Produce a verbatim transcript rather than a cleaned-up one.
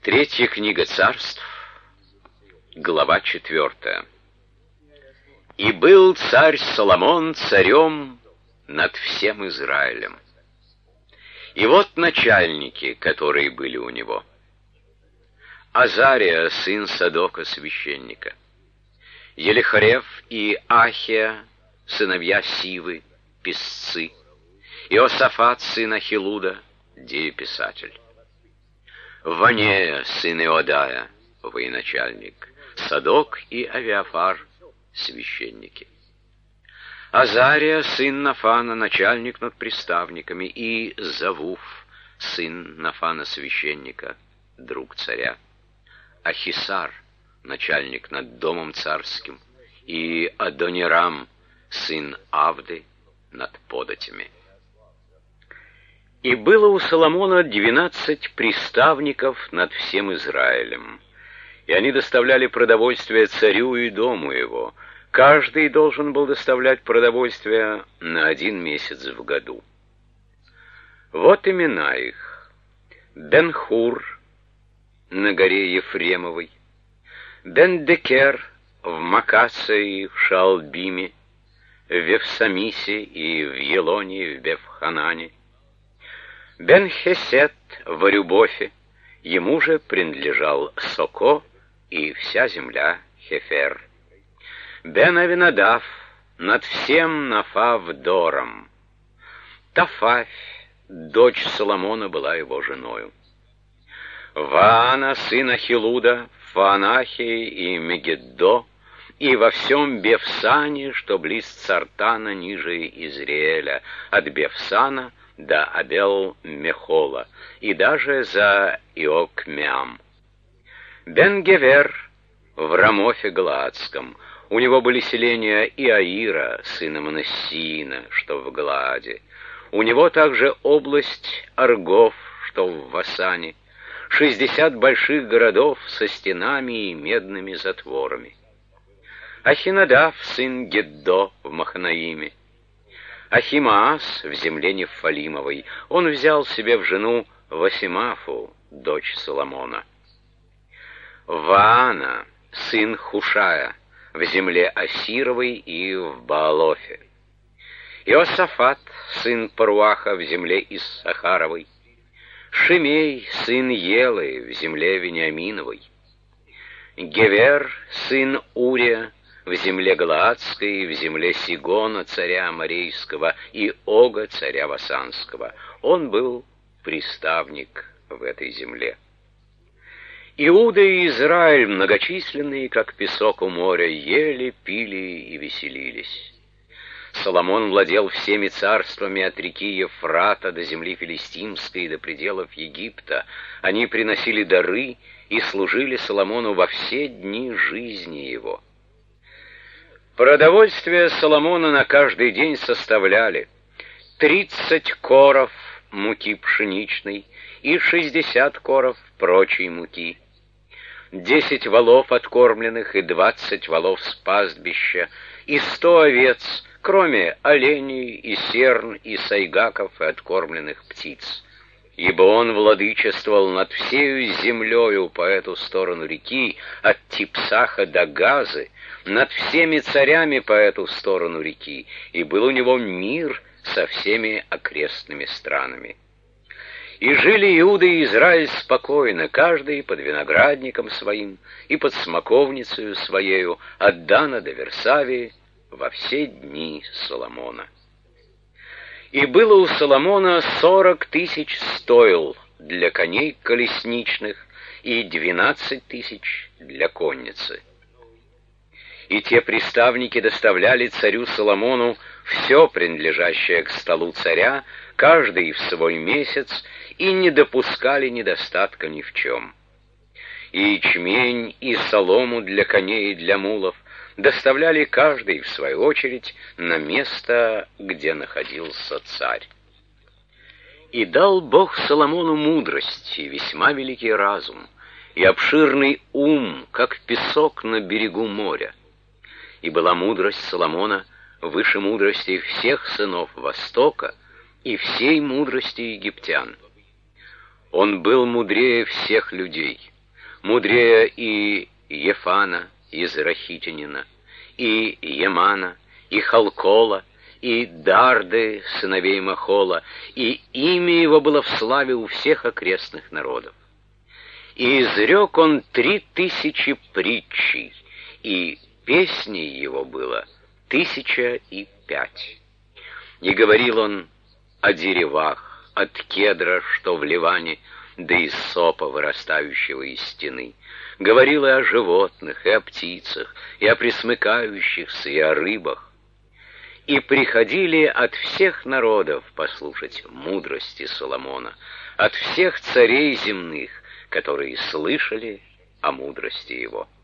Третья книга Царств, глава четвертая. «И был царь Соломон царем над всем Израилем. И вот начальники, которые были у него: Азария, сын Садока, священника, Елихарев и Ахия, сыновья Сивы, писцы, Иосафат, сын Ахилуда, дееписатель, Ванея, сын Иодая, военачальник, Садок и Авиафар, священники, Азария, сын Нафана, начальник над приставниками, и Завуф, сын Нафана, священника, друг царя, Ахисар, начальник над домом царским, и Адонирам, сын Авды, над податями. И было у Соломона двенадцать приставников над всем Израилем, и они доставляли продовольствие царю и дому его. Каждый должен был доставлять продовольствие на один месяц в году. Вот имена их: Бен-Хур на горе Ефремовой, Бен-Декер в Макасе и в Шаалбиме, в Вефсамисе и в Елоне и в Бефханане, Бен-Хесет в Арюбофе, ему же принадлежал Соко и вся земля Хефер, Бен-Авинадав над всем Нафав-Дором, Тафавь, дочь Соломона, была его женою, Ваана, сын Ахилуда, в Фаанахе и Мегиддо, и во всем Бефсане, что близ Цартана, ниже Изреэля, от Бефсана до Абел-Мехола, и даже за Иокмеам. Бен-Гевер в Рамофе Галаадском, у него были селения Иаира, сына Манассиина, что в Галааде, у него также область Аргов, что в Васане, шестьдесят больших городов со стенами и медными затворами. Ахинадав, сын Геддо, в Маханаиме, Ахимаас в земле Нефалимовой, он взял себе в жену Васимафу, дочь Соломона. Ваана, сын Хушая, в земле Асировой и в Баалофе. Иосафат, сын Паруаха, в земле Иссахаровой. Шимей, сын Елы, в земле Вениаминовой. Гевер, сын Урия, в земле Галаадской, в земле Сигона, царя Аморейского, и Ога, царя Васанского. Он был приставник в этой земле. Иуда и Израиль, многочисленные, как песок у моря, ели, пили и веселились. Соломон владел всеми царствами от реки Ефрата до земли филистимской и до пределов Египта. Они приносили дары и служили Соломону во все дни жизни его. Продовольствие Соломона на каждый день составляли тридцать коров муки пшеничной и шестьдесят коров прочей муки, десять волов откормленных и двадцать волов с пастбища, и сто овец, кроме оленей и серн и сайгаков и откормленных птиц. Ибо он владычествовал над всею землею по эту сторону реки, от Типсаха до Газы, над всеми царями по эту сторону реки, и был у него мир со всеми окрестными странами. И жили Иуда и Израиль спокойно, каждый под виноградником своим и под смоковницею своею, от Дана до Версавии, во все дни Соломона. И было у Соломона сорок тысяч стойл для коней колесничных и двенадцать тысяч для конницы. И те приставники доставляли царю Соломону все принадлежащее к столу царя, каждый в свой месяц, и не допускали недостатка ни в чем. И ячмень, и солому для коней и для мулов доставляли каждый, в свою очередь, на место, где находился царь. И дал Бог Соломону мудрость и весьма великий разум, и обширный ум, как песок на берегу моря. И была мудрость Соломона выше мудрости всех сынов Востока и всей мудрости египтян. Он был мудрее всех людей, мудрее и Ефана из Рахитянина, и Ямана, и Халкола, и Дарды, сыновей Махола, и имя его было в славе у всех окрестных народов. И изрек он три тысячи притчей, и песней его было тысяча и пять. И говорил он о деревах, от кедра, что в Ливане, да и сопа, вырастающего из стены. Говорил и о животных, и о птицах, и о пресмыкающихся, и о рыбах. И приходили от всех народов послушать мудрости Соломона, от всех царей земных, которые слышали о мудрости его.